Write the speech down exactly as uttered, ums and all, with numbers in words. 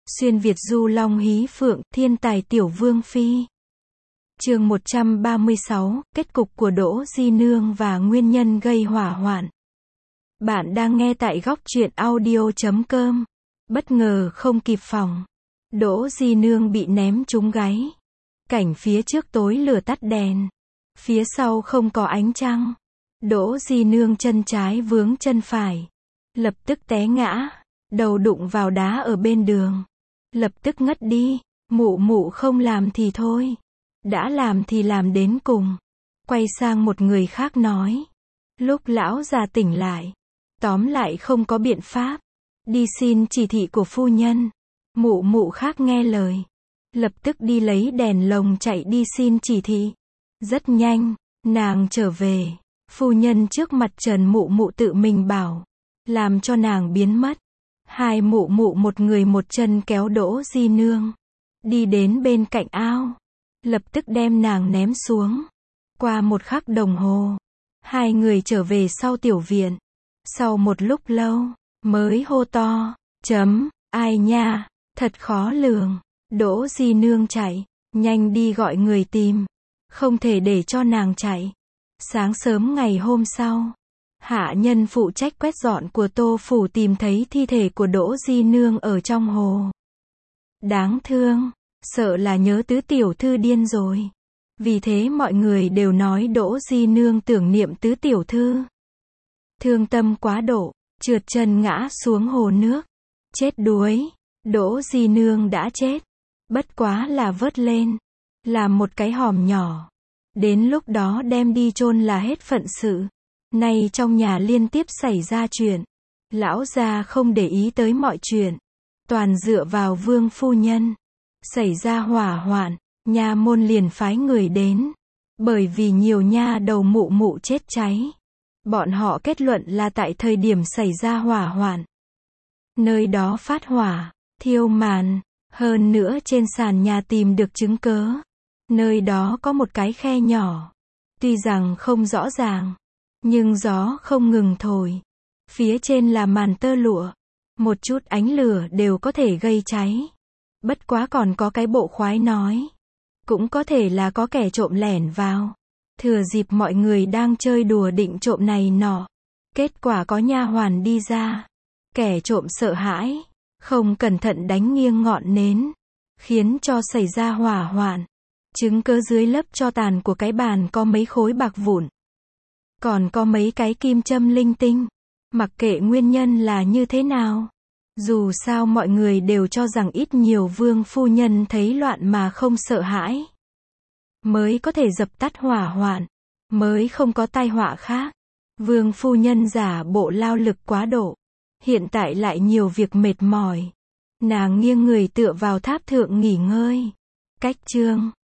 Xuyên Việt du long hí phượng, thiên tài tiểu vương phi. Chương một trăm ba mươi sáu, kết cục của Đỗ Di Nương và nguyên nhân gây hỏa hoạn. Bạn đang nghe tại góc truyện audio chấm com. Bất ngờ không kịp phòng. Đỗ Di Nương bị ném trúng gáy. Cảnh phía trước tối lửa tắt đèn. Phía sau không có ánh trăng. Đỗ Di Nương chân trái vướng chân phải. Lập tức té ngã. Đầu đụng vào đá ở bên đường. Lập tức ngất đi. Mụ mụ không làm thì thôi. Đã làm thì làm đến cùng. Quay sang một người khác nói. Lúc lão già tỉnh lại. Tóm lại không có biện pháp. Đi xin chỉ thị của phu nhân. Mụ mụ khác nghe lời. Lập tức đi lấy đèn lồng chạy đi xin chỉ thị. Rất nhanh, nàng trở về. Phu nhân trước mặt Trần mụ mụ tự mình bảo. Làm cho nàng biến mất. Hai mụ mụ một người một chân kéo Đỗ Di Nương. Đi đến bên cạnh ao. Lập tức đem nàng ném xuống. Qua một khắc đồng hồ. Hai người trở về sau tiểu viện. Sau một lúc lâu, mới hô to. Chấm, ai nha, thật khó lường. Đỗ Di Nương chạy. Nhanh đi gọi người tìm. Không thể để cho nàng chạy. Sáng sớm ngày hôm sau. Hạ nhân phụ trách quét dọn của Tô Phủ tìm thấy thi thể của Đỗ Di Nương ở trong hồ. Đáng thương, sợ là nhớ tứ tiểu thư điên rồi. Vì thế mọi người đều nói Đỗ Di Nương tưởng niệm tứ tiểu thư. Thương tâm quá độ, trượt chân ngã xuống hồ nước. Chết đuối, Đỗ Di Nương đã chết. Bất quá là vớt lên, làm một cái hòm nhỏ. Đến lúc đó đem đi chôn là hết phận sự. Nay trong nhà liên tiếp xảy ra chuyện. Lão gia không để ý tới mọi chuyện. Toàn dựa vào vương phu nhân. Xảy ra hỏa hoạn, nha môn liền phái người đến. Bởi vì nhiều nha đầu mụ mụ chết cháy. Bọn họ kết luận là tại thời điểm xảy ra hỏa hoạn. Nơi đó phát hỏa, thiêu màn. Hơn nữa trên sàn nhà tìm được chứng cớ. Nơi đó có một cái khe nhỏ. Tuy rằng không rõ ràng. Nhưng gió không ngừng thổi. Phía trên là màn tơ lụa. Một chút ánh lửa đều có thể gây cháy. Bất quá còn có cái bộ khoái nói. Cũng có thể là có kẻ trộm lẻn vào. Thừa dịp mọi người đang chơi đùa định trộm này nọ. Kết quả có nha hoàn đi ra. Kẻ trộm sợ hãi. Không cẩn thận đánh nghiêng ngọn nến. Khiến cho xảy ra hỏa hoạn. Chứng cớ dưới lớp tro tàn của cái bàn có mấy khối bạc vụn. Còn có mấy cái kim châm linh tinh. Mặc kệ nguyên nhân là như thế nào. Dù sao mọi người đều cho rằng ít nhiều vương phu nhân thấy loạn mà không sợ hãi. Mới có thể dập tắt hỏa hoạn. Mới không có tai họa khác. Vương phu nhân giả bộ lao lực quá độ. Hiện tại lại nhiều việc mệt mỏi. Nàng nghiêng người tựa vào tháp thượng nghỉ ngơi. Cách chương